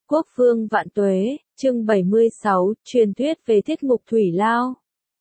Quốc vương vạn tuế, chương 76, truyền thuyết về Thiết Ngục Thủy Lao.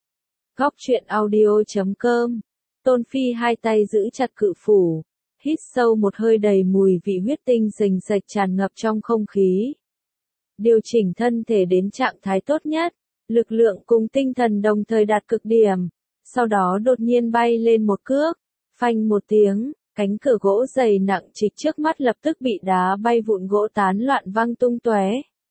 Góc truyện audio.com. Tôn Phi hai tay giữ chặt cự phủ, hít sâu một hơi đầy mùi vị huyết tinh rình rạch tràn ngập trong không khí. Điều chỉnh thân thể đến trạng thái tốt nhất, lực lượng cùng tinh thần đồng thời đạt cực điểm, sau đó đột nhiên bay lên một cước, phanh một tiếng. Cánh cửa gỗ dày nặng trịch trước mắt lập tức bị đá bay vụn gỗ tán loạn văng tung tóe.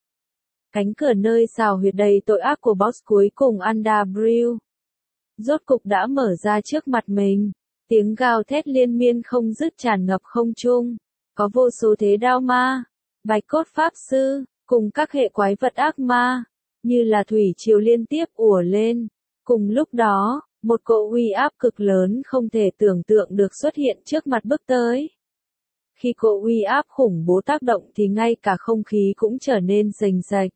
Cánh cửa nơi xào huyệt đầy tội ác của boss cuối cùng Underbrew rốt cục đã mở ra trước mặt mình. Tiếng gào thét liên miên không dứt tràn ngập không trung. Có vô số thế đao ma, bạch cốt pháp sư, cùng các hệ quái vật ác ma, như là thủy triều liên tiếp ùa lên. Cùng lúc đó, một cỗ uy áp cực lớn không thể tưởng tượng được xuất hiện trước mặt bước tới. Khi cỗ uy áp khủng bố tác động thì ngay cả không khí cũng trở nên rành rạch.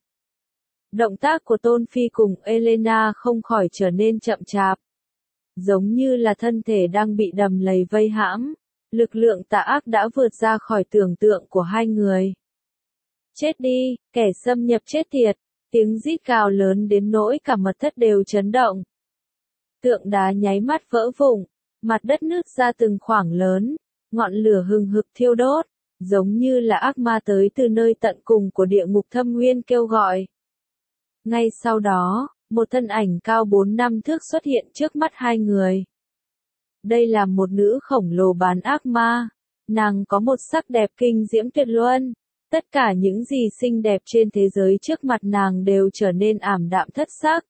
Động tác của Tôn Phi cùng Elena không khỏi trở nên chậm chạp. Giống như là thân thể đang bị đầm lầy vây hãm, lực lượng tà ác đã vượt ra khỏi tưởng tượng của hai người. Chết đi, kẻ xâm nhập chết tiệt, tiếng rít gào lớn đến nỗi cả mật thất đều chấn động. Tượng đá nháy mắt vỡ vụn, mặt đất nứt ra từng khoảng lớn, ngọn lửa hừng hực thiêu đốt, giống như là ác ma tới từ nơi tận cùng của địa ngục thâm nguyên kêu gọi. Ngay sau đó, một thân ảnh cao 4-5 thước xuất hiện trước mắt hai người. Đây là một nữ khổng lồ bán ác ma, nàng có một sắc đẹp kinh diễm tuyệt luân, tất cả những gì xinh đẹp trên thế giới trước mặt nàng đều trở nên ảm đạm thất sắc.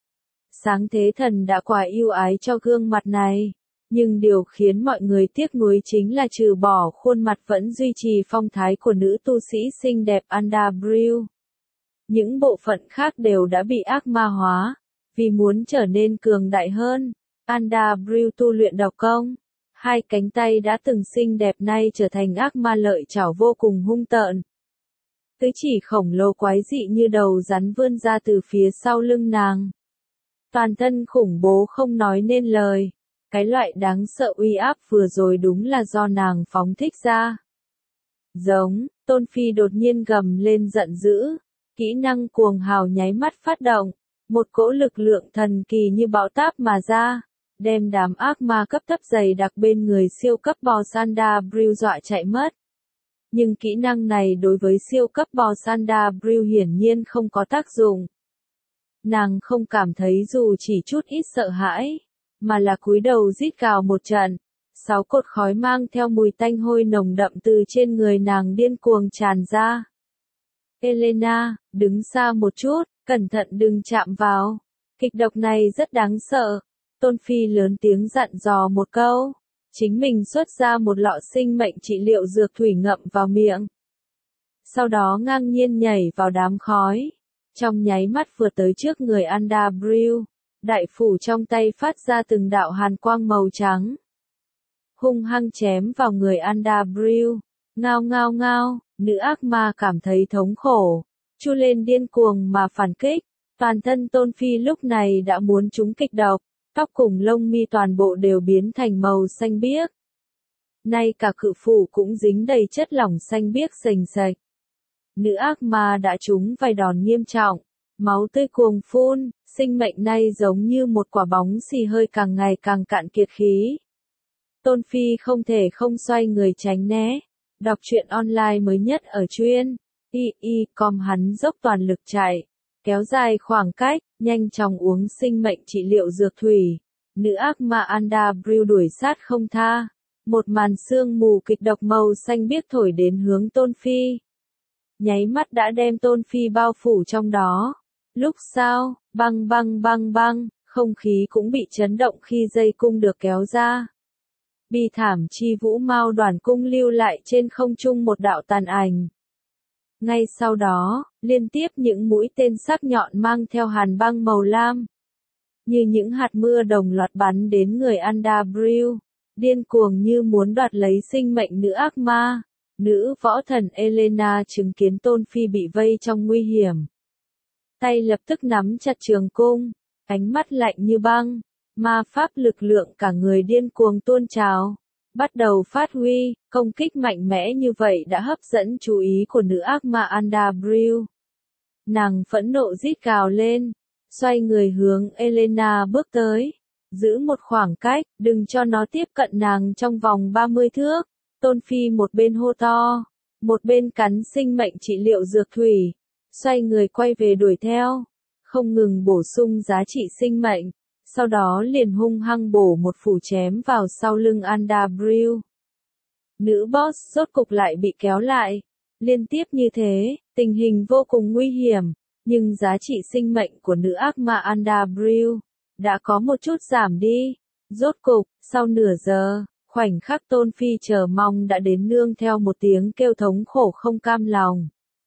Sáng thế thần đã quá yêu ái cho gương mặt này, nhưng điều khiến mọi người tiếc nuối chính là trừ bỏ khuôn mặt vẫn duy trì phong thái của nữ tu sĩ xinh đẹp Underbrew. Những bộ phận khác đều đã bị ác ma hóa, vì muốn trở nên cường đại hơn. Underbrew tu luyện độc công, hai cánh tay đã từng xinh đẹp nay trở thành ác ma lợi chảo vô cùng hung tợn. Tứ chỉ khổng lồ quái dị như đầu rắn vươn ra từ phía sau lưng nàng. Toàn thân khủng bố không nói nên lời, cái loại đáng sợ uy áp vừa rồi đúng là do nàng phóng thích ra. Giống, Tôn Phi đột nhiên gầm lên giận dữ, kỹ năng cuồng hào nháy mắt phát động, một cỗ lực lượng thần kỳ như bão táp mà ra, đem đám ác ma cấp thấp dày đặc bên người siêu cấp boss Underbrew dọa chạy mất. Nhưng kỹ năng này đối với siêu cấp boss Underbrew hiển nhiên không có tác dụng. Nàng không cảm thấy dù chỉ chút ít sợ hãi, mà là cúi đầu rít gào một trận. 6 cột khói mang theo mùi tanh hôi nồng đậm từ trên người nàng điên cuồng tràn ra. Elena, đứng xa một chút, cẩn thận đừng chạm vào. Kịch độc này rất đáng sợ. Tôn Phi lớn tiếng dặn dò một câu. Chính mình xuất ra một lọ sinh mệnh trị liệu dược thủy ngậm vào miệng. Sau đó ngang nhiên nhảy vào đám khói. Trong nháy mắt vừa tới trước người Underbrew, đại phủ trong tay phát ra từng đạo hàn quang màu trắng. Hung hăng chém vào người Underbrew. Ngao ngao ngao, nữ ác ma cảm thấy thống khổ, chu lên điên cuồng mà phản kích. Toàn thân Tôn Phi lúc này đã muốn trúng kịch độc, tóc cùng lông mi toàn bộ đều biến thành màu xanh biếc. Nay cả cự phủ cũng dính đầy chất lỏng xanh biếc sềnh sạch. Nữ ác ma đã trúng vài đòn nghiêm trọng, máu tươi cuồng phun, sinh mệnh này giống như một quả bóng xì hơi càng ngày càng cạn kiệt khí. Tôn Phi không thể không xoay người tránh né. Đọc truyện online mới nhất ở truyện i.com hắn dốc toàn lực chạy, kéo dài khoảng cách, nhanh chóng uống sinh mệnh trị liệu dược thủy. Nữ ác ma Underbrew đuổi sát không tha. Một màn sương mù kịch độc màu xanh biếc thổi đến hướng Tôn Phi. Nháy mắt đã đem Tôn Phi bao phủ trong đó. Lúc sau, băng băng băng băng, không khí cũng bị chấn động khi dây cung được kéo ra. Bi thảm chi vũ mao đoàn cung lưu lại trên không trung một đạo tàn ảnh. Ngay sau đó, liên tiếp những mũi tên sắc nhọn mang theo hàn băng màu lam. Như những hạt mưa đồng loạt bắn đến người Underbrew, điên cuồng như muốn đoạt lấy sinh mệnh nữ ác ma. Nữ võ thần Elena chứng kiến Tôn Phi bị vây trong nguy hiểm. Tay lập tức nắm chặt trường cung, ánh mắt lạnh như băng, ma pháp lực lượng cả người điên cuồng tuôn trào. bắt đầu phát huy, công kích mạnh mẽ như vậy đã hấp dẫn chú ý của nữ ác ma Andrew. Nàng phẫn nộ rít gào lên, xoay người hướng Elena bước tới, giữ một khoảng cách, đừng cho nó tiếp cận nàng trong vòng 30 thước. Tôn Phi một bên hô to, một bên cắn sinh mệnh trị liệu dược thủy, xoay người quay về đuổi theo, không ngừng bổ sung giá trị sinh mệnh, sau đó liền hung hăng bổ một phủ chém vào sau lưng Andrew. Nữ boss rốt cục lại bị kéo lại, liên tiếp như thế, tình hình vô cùng nguy hiểm, nhưng giá trị sinh mệnh của nữ ác ma Andrew đã có một chút giảm đi. Rốt cục, sau nửa giờ, khoảnh khắc Tôn Phi chờ mong đã đến nương theo một tiếng kêu thống khổ không cam lòng.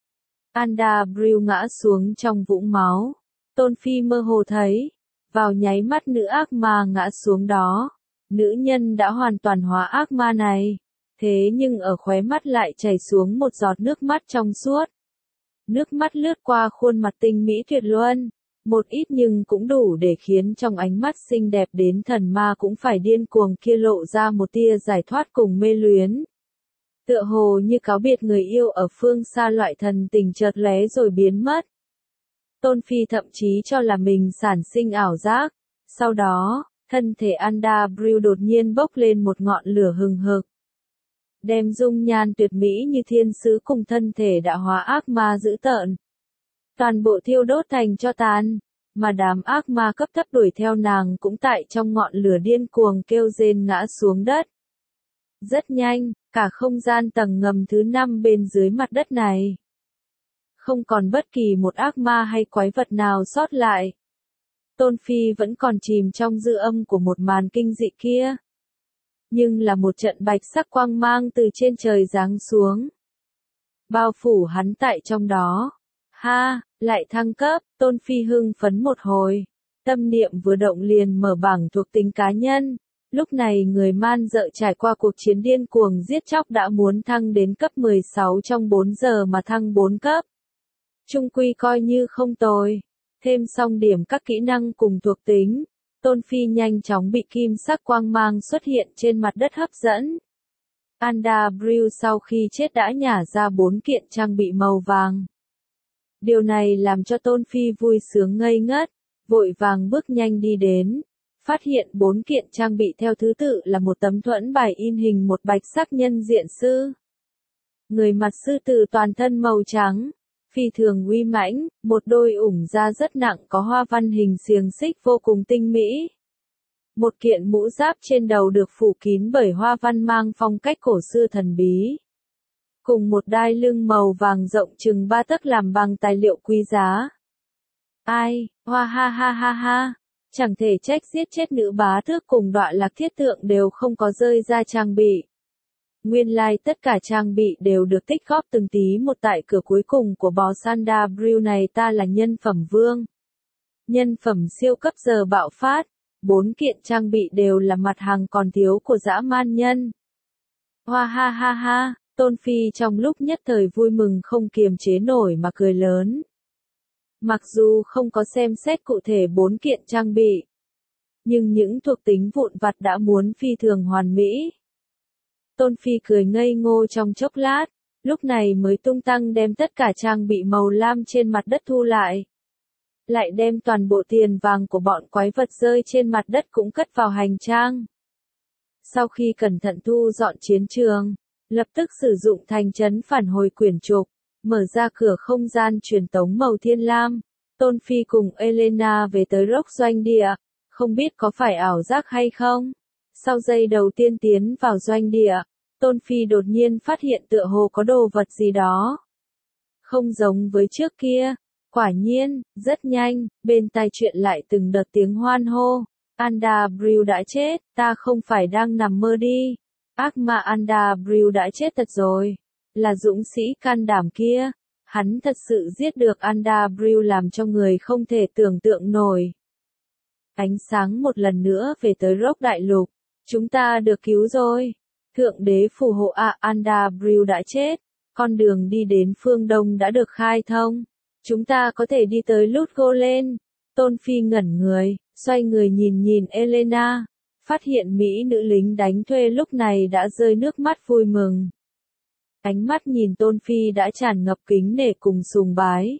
Andrew ngã xuống trong vũng máu. Tôn Phi mơ hồ thấy, vào nháy mắt nữ ác ma ngã xuống đó, nữ nhân đã hoàn toàn hóa ác ma này. Thế nhưng ở khóe mắt lại chảy xuống một giọt nước mắt trong suốt. Nước mắt lướt qua khuôn mặt tinh mỹ tuyệt luân, một ít nhưng cũng đủ để khiến trong ánh mắt xinh đẹp đến thần ma cũng phải điên cuồng kia lộ ra một tia giải thoát cùng mê luyến. Tựa hồ như cáo biệt người yêu ở phương xa, loại thần tình chợt lóe rồi biến mất. Tôn Phi thậm chí cho là mình sản sinh ảo giác. Sau đó, thân thể Andrew đột nhiên bốc lên một ngọn lửa hừng hực, đem dung nhan tuyệt mỹ như thiên sứ cùng thân thể đã hóa ác ma dữ tợn, toàn bộ thiêu đốt thành tro tàn, mà đám ác ma cấp thấp đuổi theo nàng cũng tại trong ngọn lửa điên cuồng kêu rên ngã xuống đất. Rất nhanh, cả không gian tầng ngầm thứ 5 bên dưới mặt đất này, không còn bất kỳ một ác ma hay quái vật nào sót lại. Tôn Phi vẫn còn chìm trong dư âm của một màn kinh dị kia. Nhưng là một trận bạch sắc quang mang từ trên trời giáng xuống, bao phủ hắn tại trong đó. Ha, lại thăng cấp, Tôn Phi hưng phấn một hồi, tâm niệm vừa động liền mở bảng thuộc tính cá nhân. Lúc này người man dợ trải qua cuộc chiến điên cuồng giết chóc đã muốn thăng đến cấp 16 trong 4 giờ mà thăng 4 cấp. Trung quy coi như không tồi, thêm xong điểm các kỹ năng cùng thuộc tính. Tôn Phi nhanh chóng bị kim sắc quang mang xuất hiện trên mặt đất hấp dẫn. Andrew sau khi chết đã nhả ra 4 kiện trang bị màu vàng. Điều này làm cho Tôn Phi vui sướng ngây ngất, vội vàng bước nhanh đi đến, phát hiện 4 kiện trang bị theo thứ tự là một tấm thuẫn bài in hình một bạch sắc nhân diện sư. Người mặt sư tử toàn thân màu trắng, phi thường uy mãnh, một đôi ủng da rất nặng có hoa văn hình xiềng xích vô cùng tinh mỹ. Một kiện mũ giáp trên đầu được phủ kín bởi hoa văn mang phong cách cổ xưa thần bí. Cùng một đai lưng màu vàng rộng chừng 3 tấc làm bằng tài liệu quý giá. Ai, hoa ha ha ha ha, chẳng thể trách giết chết nữ bá tước cùng đọa lạc thiết tượng đều không có rơi ra trang bị. Nguyên lai tất cả trang bị đều được tích góp từng tí một tại cửa cuối cùng của boss Andrew này. Ta là nhân phẩm vương. Nhân phẩm siêu cấp giờ bạo phát. 4 kiện trang bị đều là mặt hàng còn thiếu của dã man nhân. Hoa ha ha ha, Tôn Phi trong lúc nhất thời vui mừng không kiềm chế nổi mà cười lớn. Mặc dù không có xem xét cụ thể 4 kiện trang bị, nhưng những thuộc tính vụn vặt đã muốn phi thường hoàn mỹ. Tôn Phi cười ngây ngô trong chốc lát, lúc này mới tung tăng đem tất cả trang bị màu lam trên mặt đất thu lại. Lại đem toàn bộ tiền vàng của bọn quái vật rơi trên mặt đất cũng cất vào hành trang. Sau khi cẩn thận thu dọn chiến trường, lập tức sử dụng thành trấn phản hồi quyển trục, mở ra cửa không gian truyền tống màu thiên lam. Tôn Phi cùng Elena về tới Rock doanh địa, không biết có phải ảo giác hay không. Sau giây đầu tiên tiến vào doanh địa, Tôn Phi đột nhiên phát hiện tựa hồ có đồ vật gì đó không giống với trước kia. Quả nhiên, rất nhanh, bên tai chuyện lại từng đợt tiếng hoan hô. Andrew đã chết, ta không phải đang nằm mơ đi. Ác ma Andrew đã chết thật rồi. Là dũng sĩ can đảm kia. Hắn thật sự giết được Andrew làm cho người không thể tưởng tượng nổi. Ánh sáng một lần nữa về tới Rock đại lục. Chúng ta được cứu rồi. Thượng đế phù hộ Andrew đã chết. Con đường đi đến phương Đông đã được khai thông. Chúng ta có thể đi tới Lút Golem. Tôn Phi ngẩn người, xoay người nhìn Elena. Phát hiện Mỹ nữ lính đánh thuê lúc này đã rơi nước mắt vui mừng. Ánh mắt nhìn Tôn Phi đã tràn ngập kính nể cùng sùng bái.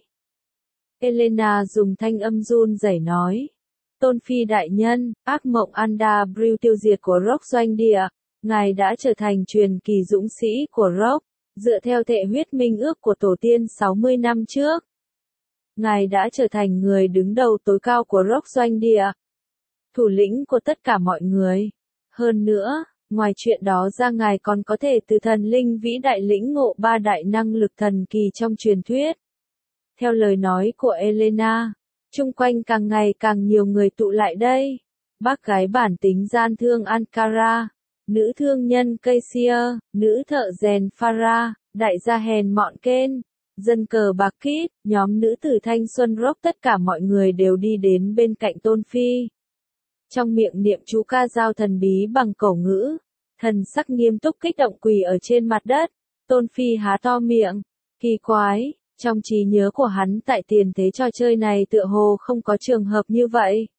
Elena dùng thanh âm run rẩy nói. Tôn Phi đại nhân, ác mộng Underbrew tiêu diệt của Rock doanh địa, ngài đã trở thành truyền kỳ dũng sĩ của Rock, dựa theo thệ huyết minh ước của tổ tiên 60 năm trước. Ngài đã trở thành người đứng đầu tối cao của Rock doanh địa, thủ lĩnh của tất cả mọi người. Hơn nữa, ngoài chuyện đó ra ngài còn có thể từ thần linh vĩ đại lĩnh ngộ 3 đại năng lực thần kỳ trong truyền thuyết. Theo lời nói của Elena, chung quanh càng ngày càng nhiều người tụ lại đây. Bác gái bản tính gian thương Ankara, nữ thương nhân Kaysia, nữ thợ rèn Farah, đại gia hèn mọn Ken, dân cờ bạc Kit, nhóm nữ tử thanh xuân Rock, tất cả mọi người đều đi đến bên cạnh Tôn Phi. Trong miệng niệm chú ca dao thần bí bằng cổ ngữ, thần sắc nghiêm túc kích động quỳ ở trên mặt đất. Tôn Phi há to miệng, kỳ quái, trong trí nhớ của hắn tại tiền thế trò chơi này tựa hồ không có trường hợp như vậy.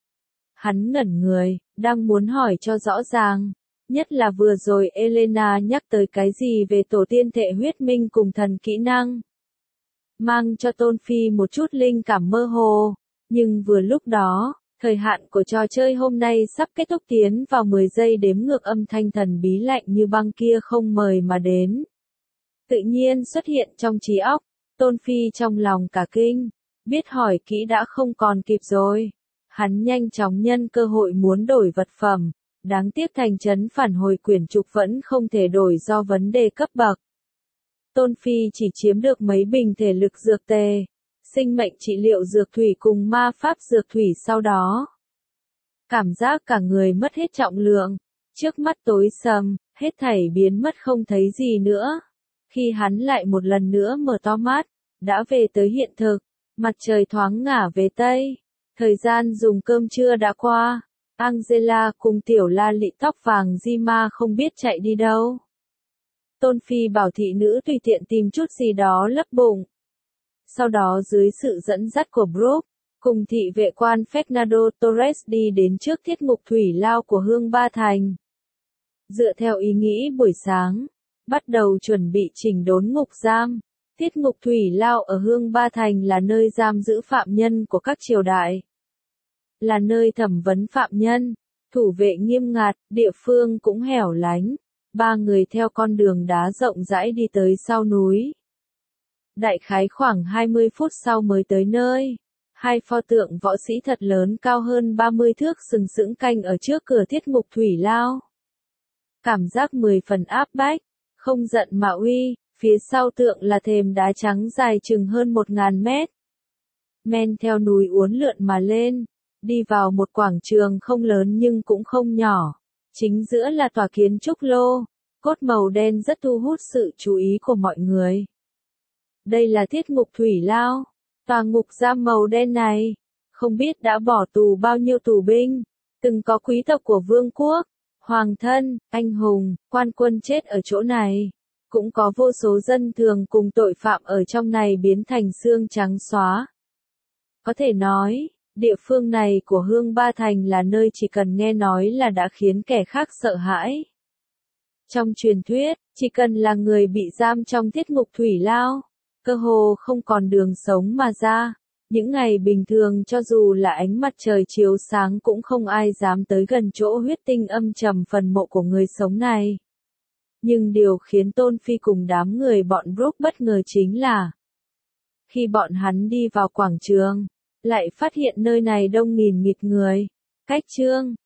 Hắn ngẩn người, đang muốn hỏi cho rõ ràng, nhất là vừa rồi Elena nhắc tới cái gì về tổ tiên thệ huyết minh cùng thần kỹ năng. Mang cho Tôn Phi một chút linh cảm mơ hồ, nhưng vừa lúc đó, thời hạn của trò chơi hôm nay sắp kết thúc, tiến vào 10 giây đếm ngược, âm thanh thần bí lạnh như băng kia không mời mà đến. Tự nhiên xuất hiện trong trí óc, Tôn Phi trong lòng cả kinh, biết hỏi kỹ đã không còn kịp rồi. Hắn nhanh chóng nhân cơ hội muốn đổi vật phẩm, đáng tiếc thành trấn phản hồi quyển trục vẫn không thể đổi do vấn đề cấp bậc. Tôn Phi chỉ chiếm được mấy bình thể lực dược tề, sinh mệnh trị liệu dược thủy cùng ma pháp dược thủy sau đó. Cảm giác cả người mất hết trọng lượng, trước mắt tối sầm, hết thảy biến mất không thấy gì nữa. Khi hắn lại một lần nữa mở to mắt, đã về tới hiện thực, mặt trời thoáng ngả về Tây. Thời gian dùng cơm trưa đã qua, Angela cùng tiểu la lị tóc vàng Zima không biết chạy đi đâu. Tôn Phi bảo thị nữ tùy tiện tìm chút gì đó lấp bụng. Sau đó dưới sự dẫn dắt của Brooke, cùng thị vệ quan Fernando Torres đi đến trước thiết ngục thủy lao của Hương Ba Thành. Dựa theo ý nghĩ buổi sáng, bắt đầu chuẩn bị chỉnh đốn ngục giam. Thiết ngục thủy lao ở Hương Ba Thành là nơi giam giữ phạm nhân của các triều đại. Là nơi thẩm vấn phạm nhân, thủ vệ nghiêm ngặt, địa phương cũng hẻo lánh. Ba người theo con đường đá rộng rãi đi tới sau núi. Đại khái khoảng 20 phút sau mới tới nơi. Hai pho tượng võ sĩ thật lớn cao hơn 30 thước sừng sững canh ở trước cửa thiết ngục thủy lao. Cảm giác 10 phần áp bách, không giận mà uy, phía sau tượng là thềm đá trắng dài chừng hơn 1000 mét. Men theo núi uốn lượn mà lên, đi vào một quảng trường không lớn nhưng cũng không nhỏ. Chính giữa là tòa kiến trúc lô, cốt màu đen rất thu hút sự chú ý của mọi người. Đây là thiết ngục thủy lao, tòa ngục giam màu đen này, không biết đã bỏ tù bao nhiêu tù binh, từng có quý tộc của vương quốc, hoàng thân, anh hùng, quan quân chết ở chỗ này, cũng có vô số dân thường cùng tội phạm ở trong này biến thành xương trắng xóa. Có thể nói, địa phương này của Hương Ba Thành là nơi chỉ cần nghe nói là đã khiến kẻ khác sợ hãi. Trong truyền thuyết, chỉ cần là người bị giam trong thiết ngục thủy lao, cơ hồ không còn đường sống mà ra. Những ngày bình thường cho dù là ánh mặt trời chiếu sáng cũng không ai dám tới gần chỗ huyết tinh âm trầm phần mộ của người sống này. Nhưng điều khiến Tôn Phi cùng đám người bọn Brooke bất ngờ chính là, khi bọn hắn đi vào quảng trường, lại phát hiện nơi này đông nghìn nghịt người. Cách chương